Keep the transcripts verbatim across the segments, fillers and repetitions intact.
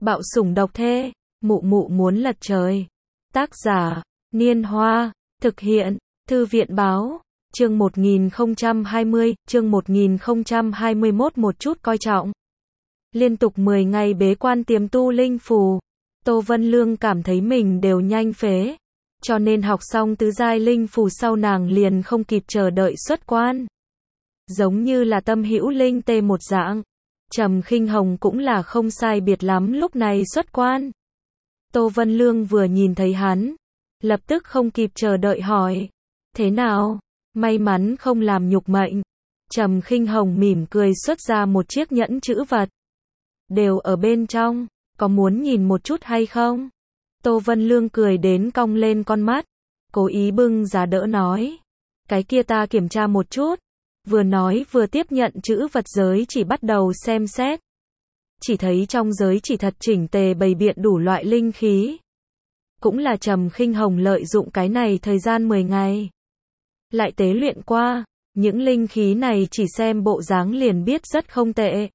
Bạo sủng độc thê, mụ mụ muốn lật trời. Tác giả, Niên Hoa, thực hiện, Thư viện Báo, chương một nghìn không trăm hai mươi, chương một nghìn không trăm hai mươi mốt một chút coi trọng. Liên tục mười ngày bế quan tiềm tu linh phù, Tô Vân Lương cảm thấy mình đều nhanh phế, cho nên học xong tứ giai linh phù sau nàng liền không kịp chờ đợi xuất quan. Giống như là tâm hữu linh tê một dạng, Trầm Khinh Hồng cũng là không sai biệt lắm lúc này xuất quan. Tô Vân Lương vừa nhìn thấy hắn, lập tức không kịp chờ đợi hỏi, thế nào, may mắn không làm nhục mệnh. Trầm Khinh Hồng mỉm cười xuất ra một chiếc nhẫn chữ vật. Đều ở bên trong, có muốn nhìn một chút hay không? Tô Vân Lương cười đến cong lên con mắt, cố ý bưng giá đỡ nói, cái kia ta kiểm tra một chút. Vừa nói vừa tiếp nhận chữ vật giới chỉ bắt đầu xem xét. Chỉ thấy trong giới chỉ thật chỉnh tề bày biện đủ loại linh khí. Cũng là Trầm Khinh Hồng lợi dụng cái này thời gian mười ngày. Lại tế luyện qua, những linh khí này chỉ xem bộ dáng liền biết rất không tệ.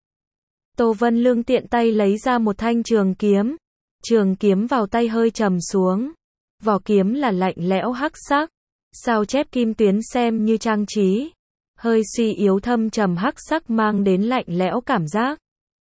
Tô Vân Lương tiện tay lấy ra một thanh trường kiếm. Trường kiếm vào tay hơi trầm xuống. Vỏ kiếm là lạnh lẽo hắc sắc. Sao chép kim tuyến xem như trang trí. Hơi suy yếu thâm trầm hắc sắc mang đến lạnh lẽo cảm giác.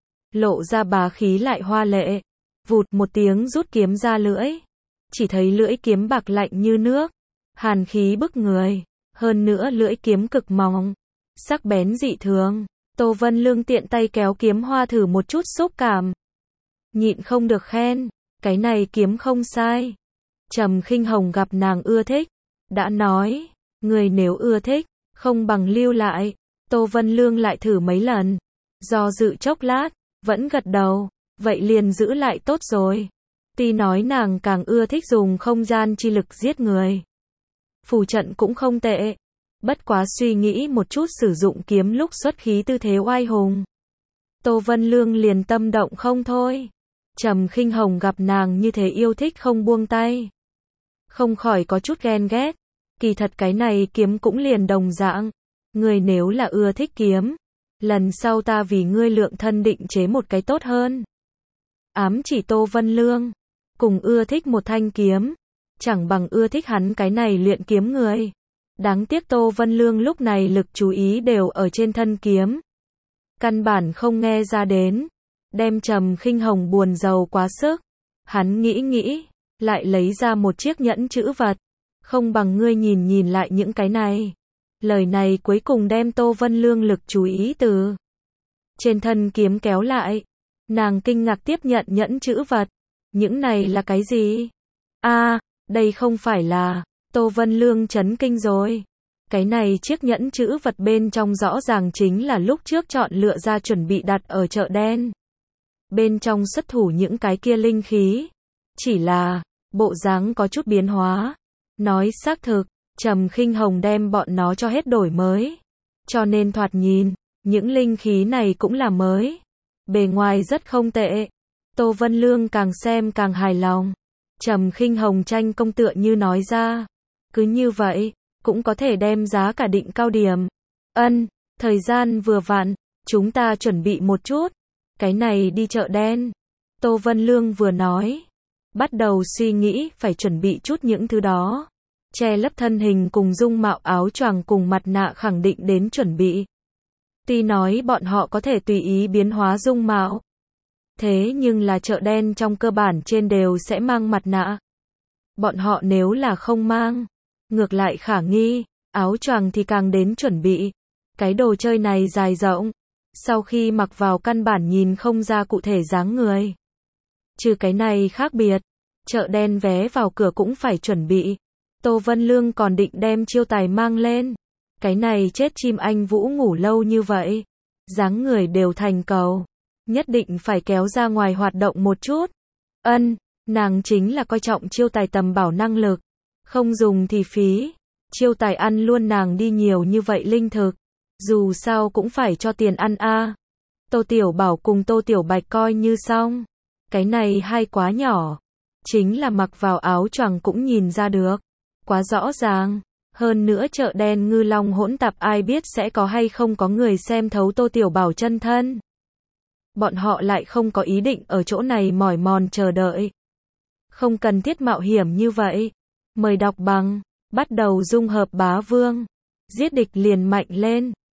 Lộ ra bá khí lại hoa lệ. Vụt một tiếng rút kiếm ra lưỡi. Chỉ thấy lưỡi kiếm bạc lạnh như nước. Hàn khí bức người. Hơn nữa lưỡi kiếm cực mỏng. Sắc bén dị thường. Tô Vân Lương tiện tay kéo kiếm hoa thử một chút xúc cảm. Nhịn không được khen. Cái này kiếm không sai. Trầm Khinh Hồng gặp nàng ưa thích. Đã nói. Người nếu ưa thích. Không bằng lưu lại. Tô Vân Lương lại thử mấy lần. Do dự chốc lát. Vẫn gật đầu. Vậy liền giữ lại tốt rồi. Tuy nói nàng càng ưa thích dùng không gian chi lực giết người. Phù trận cũng không tệ. Bất quá suy nghĩ một chút sử dụng kiếm lúc xuất khí tư thế oai hùng. Tô Vân Lương liền tâm động không thôi. Trầm Khinh Hồng gặp nàng như thế yêu thích không buông tay. Không khỏi có chút ghen ghét. Kỳ thật cái này kiếm cũng liền đồng dạng. Ngươi nếu là ưa thích kiếm, lần sau ta vì ngươi lượng thân định chế một cái tốt hơn. Ám chỉ Tô Vân Lương. Cùng ưa thích một thanh kiếm. Chẳng bằng ưa thích hắn cái này luyện kiếm người. Đáng tiếc Tô Vân Lương lúc này lực chú ý đều ở trên thân kiếm. Căn bản không nghe ra đến. Đem Trầm Khinh Hồng buồn rầu quá sức. Hắn nghĩ nghĩ. Lại lấy ra một chiếc nhẫn chữ vật. Không bằng ngươi nhìn nhìn lại những cái này. Lời này cuối cùng đem Tô Vân Lương lực chú ý từ trên thân kiếm kéo lại. Nàng kinh ngạc tiếp nhận nhẫn chữ vật. Những này là cái gì? A, à, đây không phải là. Tô Vân Lương chấn kinh rồi. Cái này chiếc nhẫn chữ vật bên trong rõ ràng chính là lúc trước chọn lựa ra chuẩn bị đặt ở chợ đen. Bên trong xuất thủ những cái kia linh khí. Chỉ là, bộ dáng có chút biến hóa. Nói xác thực, Trầm Khinh Hồng đem bọn nó cho hết đổi mới. Cho nên thoạt nhìn, những linh khí này cũng là mới. Bề ngoài rất không tệ. Tô Vân Lương càng xem càng hài lòng. Trầm Khinh Hồng tranh công tựa như nói ra. Cứ như vậy, cũng có thể đem giá cả định cao điểm. Ân, thời gian vừa vặn, chúng ta chuẩn bị một chút. Cái này đi chợ đen. Tô Vân Lương vừa nói. Bắt đầu suy nghĩ phải chuẩn bị chút những thứ đó. Che lấp thân hình cùng dung mạo áo choàng cùng mặt nạ khẳng định đến chuẩn bị. Tuy nói bọn họ có thể tùy ý biến hóa dung mạo. Thế nhưng là chợ đen trong cơ bản trên đều sẽ mang mặt nạ. Bọn họ nếu là không mang, ngược lại khả nghi, áo choàng thì càng đến chuẩn bị. Cái đồ chơi này dài rộng, sau khi mặc vào căn bản nhìn không ra cụ thể dáng người. Trừ cái này khác biệt, chợ đen vé vào cửa cũng phải chuẩn bị. Tô Vân Lương còn định đem chiêu tài mang lên. Cái này chết chim anh Vũ ngủ lâu như vậy. Dáng người đều thành cầu. Nhất định phải kéo ra ngoài hoạt động một chút. Ân, nàng chính là coi trọng chiêu tài tầm bảo năng lực. Không dùng thì phí. Chiêu tài ăn luôn nàng đi nhiều như vậy linh thực. Dù sao cũng phải cho tiền ăn a. À. Tô Tiểu Bảo cùng Tô Tiểu Bạch coi như xong. Cái này hay quá nhỏ. Chính là mặc vào áo choàng cũng nhìn ra được. Quá rõ ràng. Hơn nữa chợ đen ngư long hỗn tạp ai biết sẽ có hay không có người xem thấu Tô Tiểu Bảo chân thân. bọn họ lại không có ý định ở chỗ này mỏi mòn chờ đợi. Không cần thiết mạo hiểm như vậy. Mời đọc bằng, bắt đầu dung hợp bá vương. Giết địch liền mạnh lên.